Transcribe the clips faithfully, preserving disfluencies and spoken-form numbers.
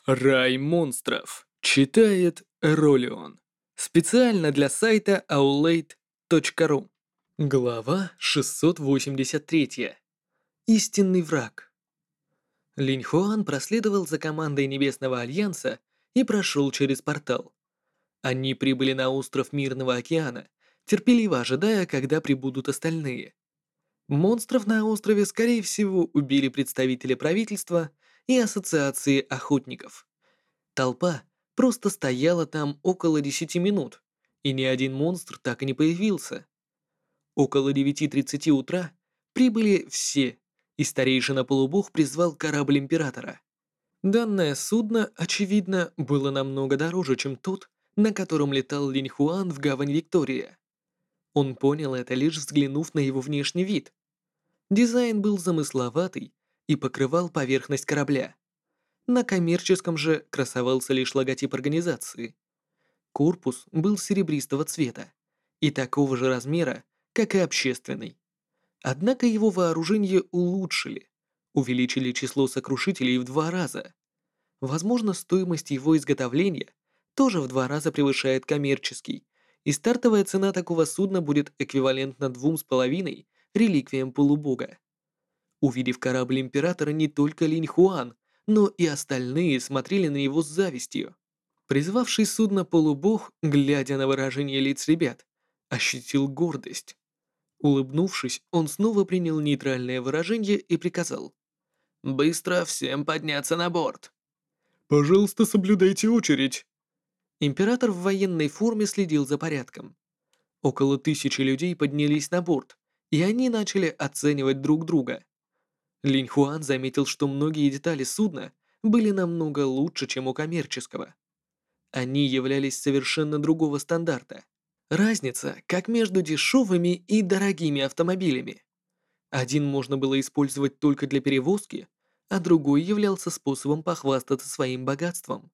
Рай монстров. Читает Ролион. Специально для сайта аулейт точка ру. Глава шестьсот восемьдесят три. Истинный враг. Линь Хуан проследовал за командой Небесного Альянса и прошел через портал. Они прибыли на остров Мирного океана, терпеливо ожидая, когда прибудут остальные. Монстров на острове, скорее всего, убили представители правительства и ассоциации охотников. Толпа просто стояла там около десяти минут, и ни один монстр так и не появился. Около девяти тридцати утра прибыли все, и старейшина полубог призвал корабль Императора. Данное судно, очевидно, было намного дороже, чем тот, на котором летал Линь Хуан в гавань Виктория. Он понял это, лишь взглянув на его внешний вид. Дизайн был замысловатый и покрывал поверхность корабля. На коммерческом же красовался лишь логотип организации. Корпус был серебристого цвета и такого же размера, как и общественный. Однако его вооружение улучшили, увеличили число сокрушителей в два раза. Возможно, стоимость его изготовления тоже в два раза превышает коммерческий, и стартовая цена такого судна будет эквивалентна двум с половиной реликвиям полубога. Увидев корабль Императора, не только Линь Хуан, но и остальные смотрели на него с завистью. Призвавший судно полубог, глядя на выражение лиц ребят, ощутил гордость. Улыбнувшись, он снова принял нейтральное выражение и приказал: «Быстро всем подняться на борт!» «Пожалуйста, соблюдайте очередь!» Император в военной форме следил за порядком. Около тысячи людей поднялись на борт, и они начали оценивать друг друга. Линь Хуан заметил, что многие детали судна были намного лучше, чем у коммерческого. Они являлись совершенно другого стандарта. Разница как между дешевыми и дорогими автомобилями. Один можно было использовать только для перевозки, а другой являлся способом похвастаться своим богатством.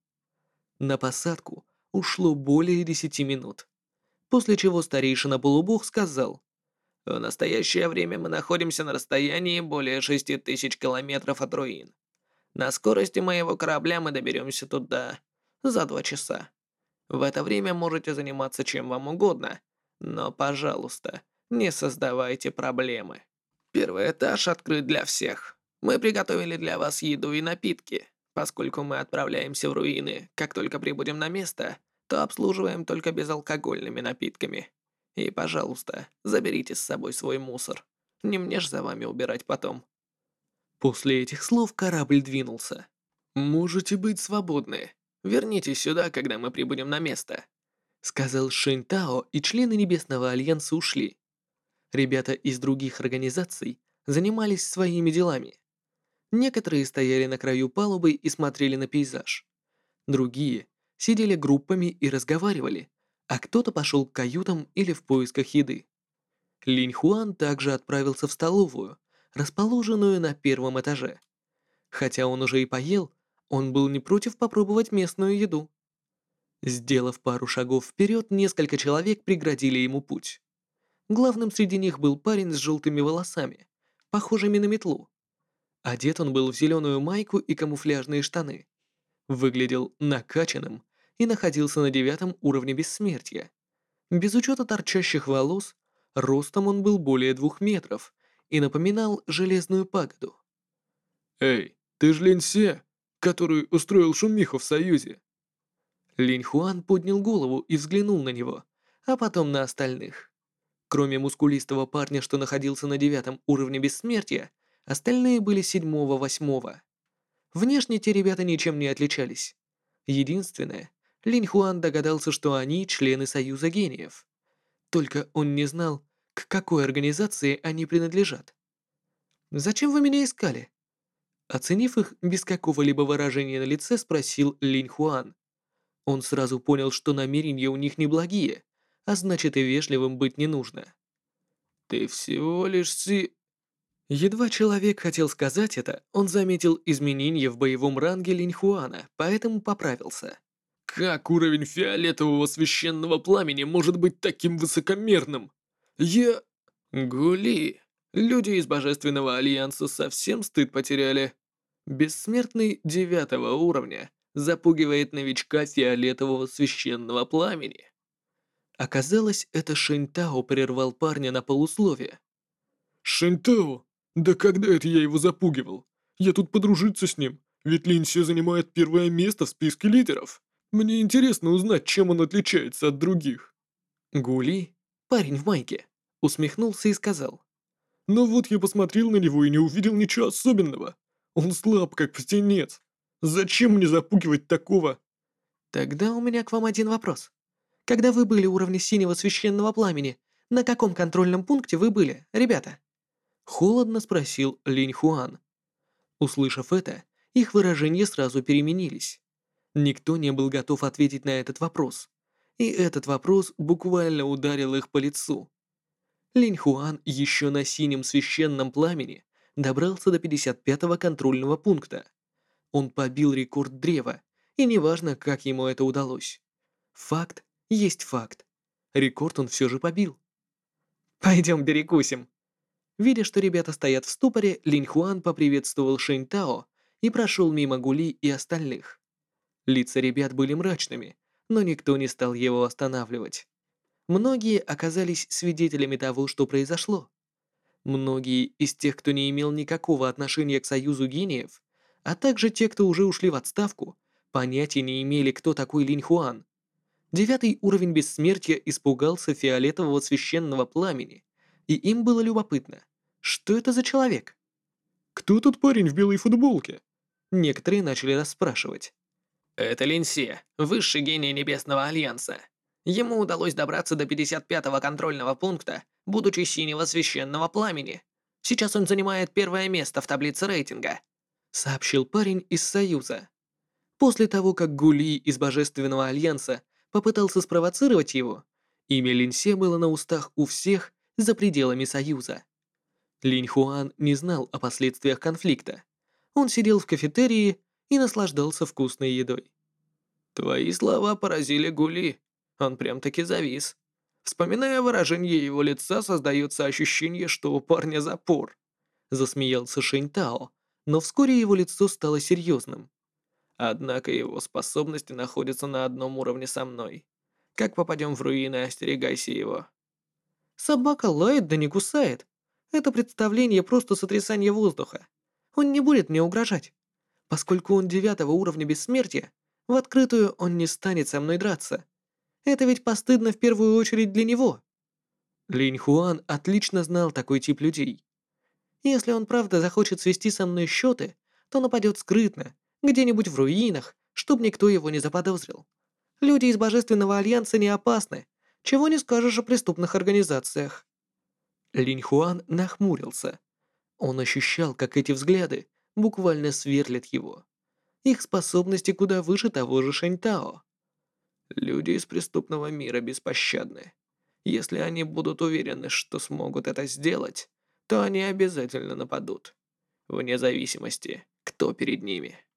На посадку ушло более десяти минут, после чего старейшина полубог сказал: «В настоящее время мы находимся на расстоянии более шести тысяч километров от руин. На скорости моего корабля мы доберемся туда за два часа. В это время можете заниматься чем вам угодно, но, пожалуйста, не создавайте проблемы. Первый этаж открыт для всех. Мы приготовили для вас еду и напитки. Поскольку мы отправляемся в руины, как только прибудем на место, то обслуживаем только безалкогольными напитками. И, пожалуйста, заберите с собой свой мусор. Не мне ж за вами убирать потом». После этих слов корабль двинулся. «Можете быть свободны. Вернитесь сюда, когда мы прибудем на место», — сказал Шэнь Тао, и члены Небесного Альянса ушли. Ребята из других организаций занимались своими делами. Некоторые стояли на краю палубы и смотрели на пейзаж. Другие сидели группами и разговаривали, а кто-то пошел к каютам или в поисках еды. Линь Хуан также отправился в столовую, расположенную на первом этаже. Хотя он уже и поел, он был не против попробовать местную еду. Сделав пару шагов вперед, несколько человек преградили ему путь. Главным среди них был парень с желтыми волосами, похожими на метлу. Одет он был в зеленую майку и камуфляжные штаны. Выглядел накачанным и находился на девятом уровне бессмертия. Без учета торчащих волос, ростом он был более двух метров и напоминал железную пагоду. «Эй, ты ж Линь Се, который устроил шумиху в Союзе!» Линь Хуан поднял голову и взглянул на него, а потом на остальных. Кроме мускулистого парня, что находился на девятом уровне бессмертия, остальные были седьмого-восьмого. Внешне те ребята ничем не отличались. Единственное, Линь Хуан догадался, что они члены Союза гениев. Только он не знал, к какой организации они принадлежат. «Зачем вы меня искали?» Оценив их без какого-либо выражения на лице, спросил Линь Хуан. Он сразу понял, что намерения у них неблагие, а значит и вежливым быть не нужно. «Ты всего лишь си...» Едва человек хотел сказать это, он заметил изменения в боевом ранге Линь Хуана, поэтому поправился. «Как уровень фиолетового священного пламени может быть таким высокомерным? Я...» «Гули, люди из Божественного Альянса совсем стыд потеряли. Бессмертный девятого уровня запугивает новичка фиолетового священного пламени. Оказалось, это Шэньтао прервал парня на полусловие. Шэньтао? Да когда это я его запугивал? Я тут подружиться с ним, ведь Линси занимает первое место в списке лидеров. Мне интересно узнать, чем он отличается от других. Гули, парень в майке, усмехнулся и сказал. Но вот я посмотрел на него и не увидел ничего особенного. Он слаб, как птенец. Зачем мне запугивать такого? Тогда у меня к вам один вопрос. Когда вы были уровня синего священного пламени, на каком контрольном пункте вы были, ребята? Холодно спросил Линь Хуан. Услышав это, их выражения сразу переменились. Никто не был готов ответить на этот вопрос. И этот вопрос буквально ударил их по лицу. Линь Хуан еще на синем священном пламени добрался до пятьдесят пятого контрольного пункта. Он побил рекорд древа, и неважно, как ему это удалось. Факт есть факт. Рекорд он все же побил. «Пойдем перекусим». Видя, что ребята стоят в ступоре, Линь Хуан поприветствовал Шэнь Тао и прошел мимо Гули и остальных. Лица ребят были мрачными, но никто не стал его останавливать. Многие оказались свидетелями того, что произошло. Многие из тех, кто не имел никакого отношения к Союзу Гениев, а также те, кто уже ушли в отставку, понятия не имели, кто такой Линь Хуан. Девятый уровень бессмертия испугался фиолетового священного пламени, и им было любопытно, что это за человек? Кто тот парень в белой футболке? Некоторые начали расспрашивать. Это Линси, высший гений Небесного Альянса. Ему удалось добраться до пятьдесят пятого контрольного пункта, будучи синего священного пламени. Сейчас он занимает первое место в таблице рейтинга. Сообщил парень из Союза. После того, как Гули из Божественного Альянса попытался спровоцировать его, имя Линсе было на устах у всех за пределами Союза. Линь Хуан не знал о последствиях конфликта. Он сидел в кафетерии и наслаждался вкусной едой. Твои слова поразили Гули. Он прям-таки завис. Вспоминая выражение его лица, создается ощущение, что у парня запор. Засмеялся Шэнь Тао, но вскоре его лицо стало серьезным. Однако его способности находятся на одном уровне со мной. Как попадем в руины, остерегайся его. Собака лает, да не кусает. Это представление просто сотрясание воздуха. Он не будет мне угрожать. Поскольку он девятого уровня бессмертия, в открытую он не станет со мной драться. Это ведь постыдно в первую очередь для него. Линь Хуан отлично знал такой тип людей. Если он правда захочет свести со мной счеты, то нападет скрытно, где-нибудь в руинах, чтобы никто его не заподозрил. Люди из Божественного Альянса не опасны, чего не скажешь о преступных организациях. Линь Хуан нахмурился. Он ощущал, как эти взгляды буквально сверлят его. Их способности куда выше того же Шэнь Тао. Люди из преступного мира беспощадны. Если они будут уверены, что смогут это сделать, то они обязательно нападут. Вне зависимости, кто перед ними.